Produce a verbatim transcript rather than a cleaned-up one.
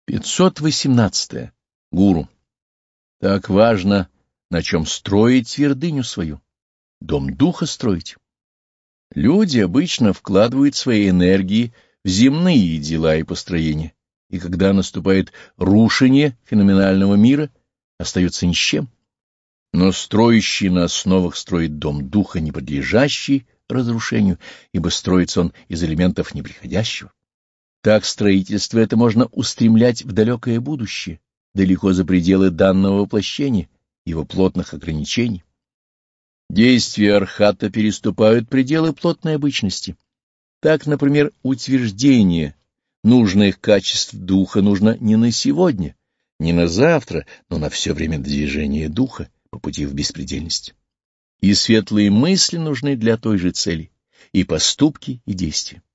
пятьсот восемнадцатое. Гуру. Так важно, на чем строить твердыню свою, дом духа строить. Люди обычно вкладывают свои энергии в земные дела и построения, и когда наступает рушение феноменального мира, остается ни с чем. Но строящий на основах строит дом духа, не подлежащий разрушению, ибо строится он из элементов неприходящего. Так строительство это можно устремлять в далекое будущее, далеко за пределы данного воплощения, его плотных ограничений. Действия архата переступают пределы плотной обычности. Так, например, утверждение нужных качеств духа нужно не на сегодня, не на завтра, но на все время движения духа по пути в беспредельность. И светлые мысли нужны для той же цели, и поступки, и действия.